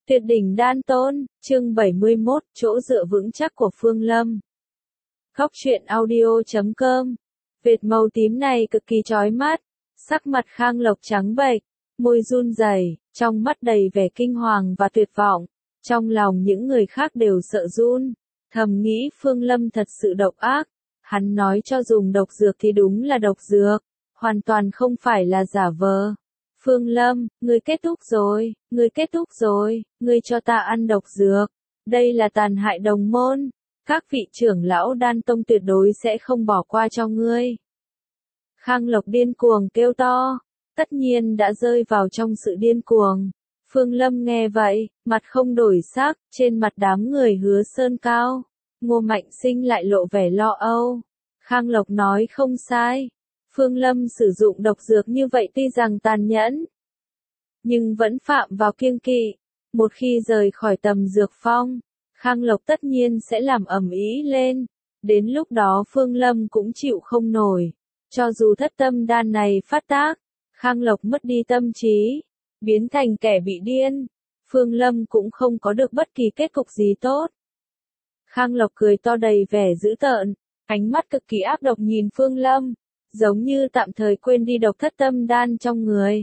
Tuyệt đỉnh đan tôn, chương 71, chỗ dựa vững chắc của Phương Lâm. Góc truyện audio.com. Vệt màu tím này cực kỳ chói mắt, sắc mặt Khang Lộc trắng bệch, môi run rẩy, trong mắt đầy vẻ kinh hoàng và tuyệt vọng. Trong lòng những người khác đều sợ run, thầm nghĩ Phương Lâm thật sự độc ác. Hắn nói cho dùng độc dược thì đúng là độc dược, hoàn toàn không phải là giả vờ. Phương Lâm, ngươi kết thúc rồi, ngươi cho ta ăn độc dược. Đây là tàn hại đồng môn. Các vị trưởng lão đan tông tuyệt đối sẽ không bỏ qua cho ngươi. Khang Lộc điên cuồng kêu to, tất nhiên đã rơi vào trong sự điên cuồng. Phương Lâm nghe vậy, mặt không đổi sắc, trên mặt đám người Hứa Sơn Cao. Ngô Mạnh Sinh lại lộ vẻ lo âu. Khang Lộc nói không sai. Phương Lâm sử dụng độc dược như vậy tuy rằng tàn nhẫn, nhưng vẫn phạm vào kiêng kỵ. Một khi rời khỏi tầm dược phong, Khang Lộc tất nhiên sẽ làm ầm ĩ lên. Đến lúc đó Phương Lâm cũng chịu không nổi. Cho dù thất tâm đan này phát tác, Khang Lộc mất đi tâm trí, biến thành kẻ bị điên, Phương Lâm cũng không có được bất kỳ kết cục gì tốt. Khang Lộc cười to đầy vẻ dữ tợn, ánh mắt cực kỳ ác độc nhìn Phương Lâm, giống như tạm thời quên đi độc thất tâm đan trong người.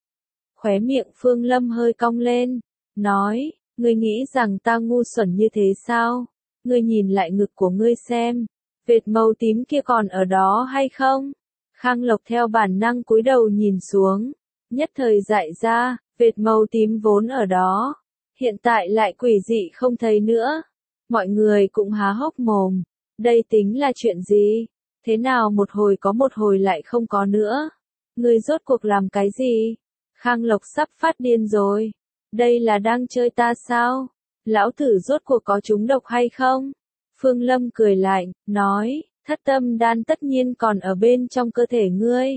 Khóe miệng Phương Lâm hơi cong lên, nói, ngươi nghĩ rằng ta ngu xuẩn như thế sao? Ngươi nhìn lại ngực của ngươi xem, vệt màu tím kia còn ở đó hay không? Khang Lộc theo bản năng cúi đầu nhìn xuống, nhất thời dại ra, vệt màu tím vốn ở đó, hiện tại lại quỷ dị không thấy nữa. Mọi người cũng há hốc mồm, đây tính là chuyện gì? Thế nào một hồi có một hồi lại không có nữa? Ngươi rốt cuộc làm cái gì? Khang Lộc sắp phát điên rồi. Đây là đang chơi ta sao? Lão tử rốt cuộc có trúng độc hay không? Phương Lâm cười lạnh, nói, thất tâm đan tất nhiên còn ở bên trong cơ thể ngươi.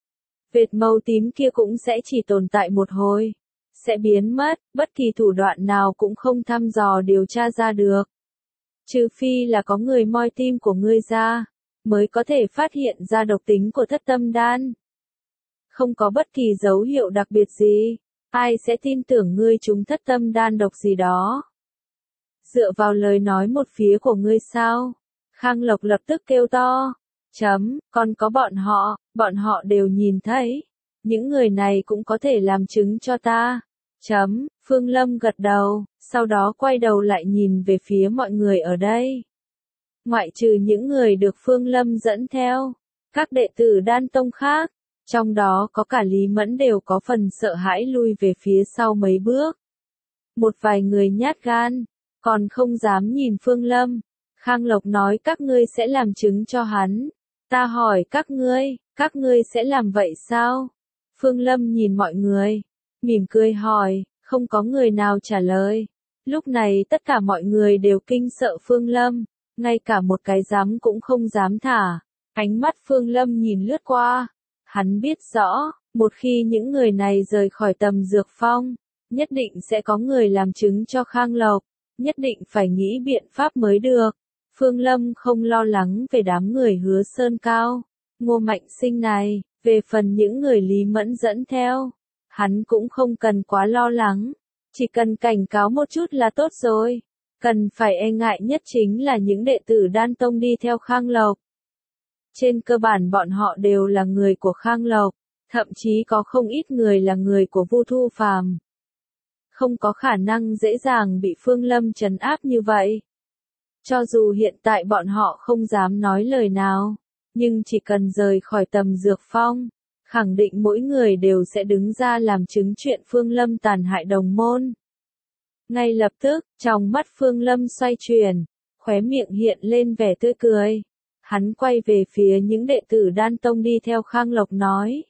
Vệt màu tím kia cũng sẽ chỉ tồn tại một hồi, sẽ biến mất, bất kỳ thủ đoạn nào cũng không thăm dò điều tra ra được. Trừ phi là có người moi tim của ngươi ra, mới có thể phát hiện ra độc tính của thất tâm đan. Không có bất kỳ dấu hiệu đặc biệt gì, ai sẽ tin tưởng ngươi trúng thất tâm đan độc gì đó? Dựa vào lời nói một phía của ngươi sao? Khang Lộc lập tức kêu to. Còn có bọn họ đều nhìn thấy. Những người này cũng có thể làm chứng cho ta. Phương Lâm gật đầu, sau đó quay đầu lại nhìn về phía mọi người ở đây. Ngoại trừ những người được Phương Lâm dẫn theo, các đệ tử đan tông khác, trong đó có cả Lý Mẫn đều có phần sợ hãi lui về phía sau mấy bước. Một vài người nhát gan, còn không dám nhìn Phương Lâm. Khang Lộc nói các ngươi sẽ làm chứng cho hắn. Ta hỏi các ngươi sẽ làm vậy sao? Phương Lâm nhìn mọi người, mỉm cười hỏi, không có người nào trả lời. Lúc này tất cả mọi người đều kinh sợ Phương Lâm, ngay cả một cái dám cũng không dám thả. Ánh mắt Phương Lâm nhìn lướt qua, hắn biết rõ, một khi những người này rời khỏi tầm dược phong, nhất định sẽ có người làm chứng cho Khang Lộc, nhất định phải nghĩ biện pháp mới được. Phương Lâm không lo lắng về đám người Hứa Sơn Cao, Ngô Mạnh Sinh này, về phần những người Lý Mẫn dẫn theo, hắn cũng không cần quá lo lắng, chỉ cần cảnh cáo một chút là tốt rồi. Cần phải e ngại nhất chính là những đệ tử đan tông đi theo Khang Lộc. Trên cơ bản bọn họ đều là người của Khang Lộc, thậm chí có không ít người là người của Vu Thu Phàm. Không có khả năng dễ dàng bị Phương Lâm trấn áp như vậy. Cho dù hiện tại bọn họ không dám nói lời nào, nhưng chỉ cần rời khỏi tầm dược phong, khẳng định mỗi người đều sẽ đứng ra làm chứng chuyện Phương Lâm tàn hại đồng môn. Ngay lập tức, trong mắt Phương Lâm xoay chuyển, khóe miệng hiện lên vẻ tươi cười. Hắn quay về phía những đệ tử đan tông đi theo Khang Lộc nói.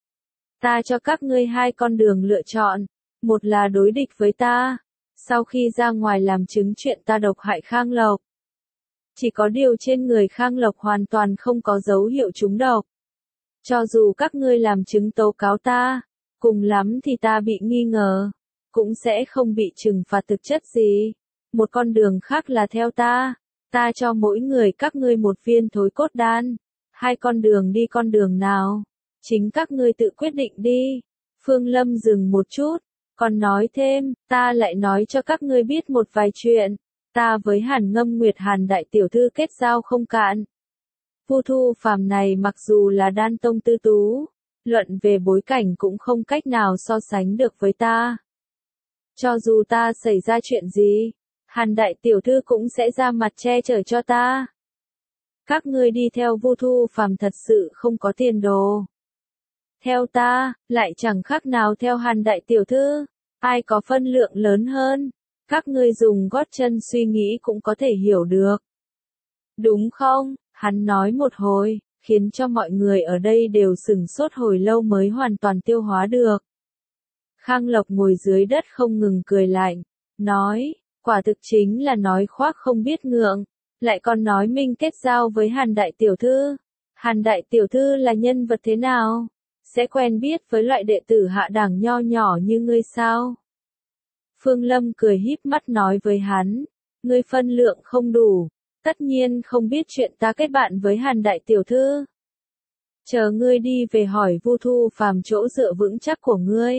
Ta cho các ngươi hai con đường lựa chọn, một là đối địch với ta, sau khi ra ngoài làm chứng chuyện ta độc hại Khang Lộc. Chỉ có điều trên người Khang Lộc hoàn toàn không có dấu hiệu trúng độc. Cho dù các ngươi làm chứng tố cáo ta, cùng lắm thì ta bị nghi ngờ, cũng sẽ không bị trừng phạt thực chất gì. Một con đường khác là theo ta cho mỗi người các ngươi một viên thối cốt đan. Hai con đường đi con đường nào? Chính các ngươi tự quyết định đi. Phương Lâm dừng một chút, Còn nói thêm, ta lại nói cho các ngươi biết một vài chuyện. Ta với Hàn Ngâm Nguyệt Hàn đại tiểu thư kết giao không cạn. Vu Thu Phàm này mặc dù là đan tông tư tú, luận về bối cảnh cũng không cách nào so sánh được với ta. Cho dù ta xảy ra chuyện gì, Hàn đại tiểu thư cũng sẽ ra mặt che chở cho ta. Các ngươi đi theo Vu Thu Phàm thật sự không có tiền đồ. Theo ta, lại chẳng khác nào theo Hàn đại tiểu thư, ai có phân lượng lớn hơn, các ngươi dùng gót chân suy nghĩ cũng có thể hiểu được. Đúng không? Hắn nói một hồi, khiến cho mọi người ở đây đều sửng sốt hồi lâu mới hoàn toàn tiêu hóa được. Khang Lộc ngồi dưới đất không ngừng cười lạnh, nói, quả thực chính là nói khoác không biết ngượng, lại còn nói mình kết giao với Hàn đại tiểu thư. Hàn đại tiểu thư là nhân vật thế nào? Sẽ quen biết với loại đệ tử hạ đẳng nho nhỏ như ngươi sao? Phương Lâm cười híp mắt nói với hắn, ngươi phân lượng không đủ, tất nhiên không biết chuyện ta kết bạn với Hàn đại tiểu thư. Chờ ngươi đi về hỏi Vu Thu Phàm chỗ dựa vững chắc của ngươi.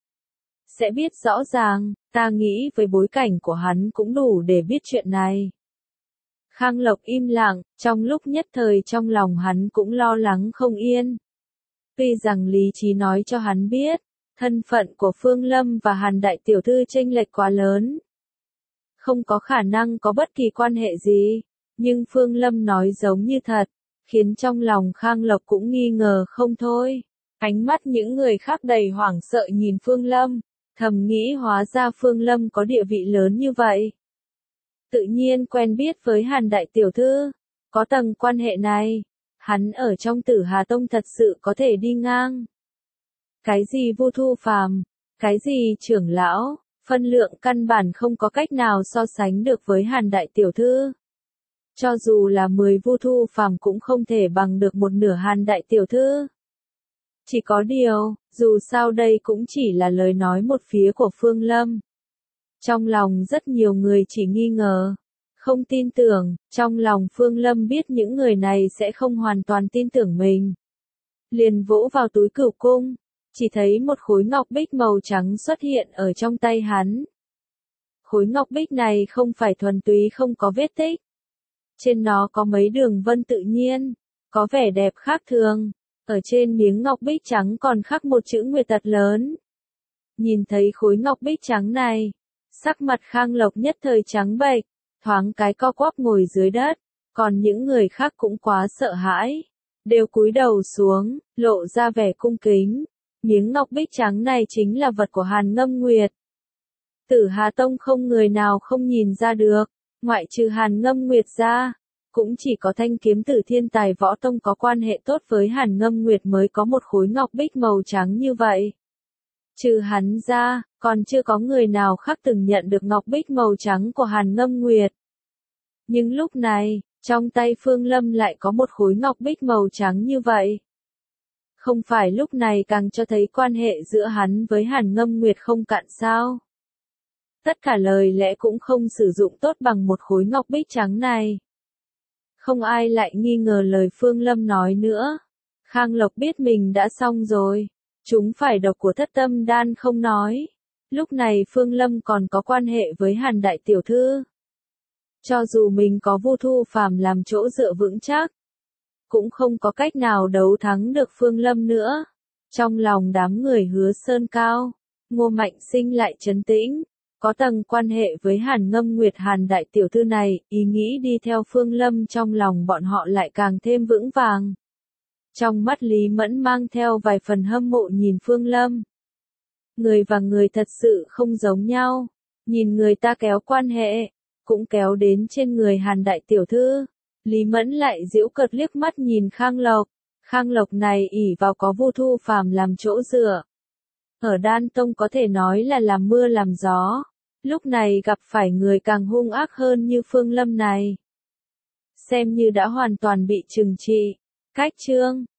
Sẽ biết rõ ràng, ta nghĩ với bối cảnh của hắn cũng đủ để biết chuyện này. Khang Lộc im lặng, trong lúc nhất thời trong lòng hắn cũng lo lắng không yên. Tuy rằng lý trí nói cho hắn biết, thân phận của Phương Lâm và Hàn đại tiểu thư chênh lệch quá lớn. Không có khả năng có bất kỳ quan hệ gì, nhưng Phương Lâm nói giống như thật, khiến trong lòng Khang Lộc cũng nghi ngờ không thôi. Ánh mắt những người khác đầy hoảng sợ nhìn Phương Lâm, thầm nghĩ hóa ra Phương Lâm có địa vị lớn như vậy. Tự nhiên quen biết với Hàn đại tiểu thư, có tầng quan hệ này, hắn ở trong Tử Hà Tông thật sự có thể đi ngang. Cái gì Vu Thu Phàm, cái gì trưởng lão, phân lượng căn bản không có cách nào so sánh được với Hàn đại tiểu thư. Cho dù là 10 Vu Thu Phàm cũng không thể bằng được một nửa Hàn đại tiểu thư. Chỉ có điều, dù sao đây cũng chỉ là lời nói một phía của Phương Lâm. Trong lòng rất nhiều người chỉ nghi ngờ, không tin tưởng, trong lòng Phương Lâm biết những người này sẽ không hoàn toàn tin tưởng mình. Liền vỗ vào túi cửu cung, chỉ thấy một khối ngọc bích màu trắng xuất hiện ở trong tay hắn. Khối ngọc bích này không phải thuần túy không có vết tích. Trên nó có mấy đường vân tự nhiên, có vẻ đẹp khác thường. Ở trên miếng ngọc bích trắng còn khắc một chữ nguyệt thật lớn. Nhìn thấy khối ngọc bích trắng này, sắc mặt Khang Lộc nhất thời trắng bệch, thoáng cái co quắp ngồi dưới đất, còn những người khác cũng quá sợ hãi, đều cúi đầu xuống, lộ ra vẻ cung kính. Miếng ngọc bích trắng này chính là vật của Hàn Ngâm Nguyệt. Tử Hà Tông không người nào không nhìn ra được, ngoại trừ Hàn Ngâm Nguyệt ra, cũng chỉ có Thanh Kiếm Tử Thiên Tài Võ Tông có quan hệ tốt với Hàn Ngâm Nguyệt mới có một khối ngọc bích màu trắng như vậy. Trừ hắn ra, còn chưa có người nào khác từng nhận được ngọc bích màu trắng của Hàn Ngâm Nguyệt. Nhưng lúc này, trong tay Phương Lâm lại có một khối ngọc bích màu trắng như vậy. Không phải lúc này càng cho thấy quan hệ giữa hắn với Hàn Ngâm Nguyệt không cạn sao? Tất cả lời lẽ cũng không sử dụng tốt bằng một khối ngọc bích trắng này. Không ai lại nghi ngờ lời Phương Lâm nói nữa. Khang Lộc biết mình đã xong rồi. Chúng phải độc của Thất Tâm Đan không nói. Lúc này Phương Lâm còn có quan hệ với Hàn đại tiểu thư. Cho dù mình có Vu Thu Phàm làm chỗ dựa vững chắc, cũng không có cách nào đấu thắng được Phương Lâm nữa. Trong lòng đám người Hứa Sơn Cao, Ngô Mạnh Sinh lại trấn tĩnh. Có tầng quan hệ với Hàn Ngâm Nguyệt Hàn đại tiểu thư này, ý nghĩ đi theo Phương Lâm trong lòng bọn họ lại càng thêm vững vàng. Trong mắt Lý Mẫn mang theo vài phần hâm mộ nhìn Phương Lâm. Người và người thật sự không giống nhau. Nhìn người ta kéo quan hệ, cũng kéo đến trên người Hàn đại tiểu thư. Lý Mẫn lại giễu cợt liếc mắt nhìn Khang Lộc. Khang Lộc này ỷ vào có Vu Thu Phàm làm chỗ dựa. Ở Đan Tông có thể nói là làm mưa làm gió. Lúc này gặp phải người càng hung ác hơn như Phương Lâm này. Xem như đã hoàn toàn bị trừng trị. Cách chương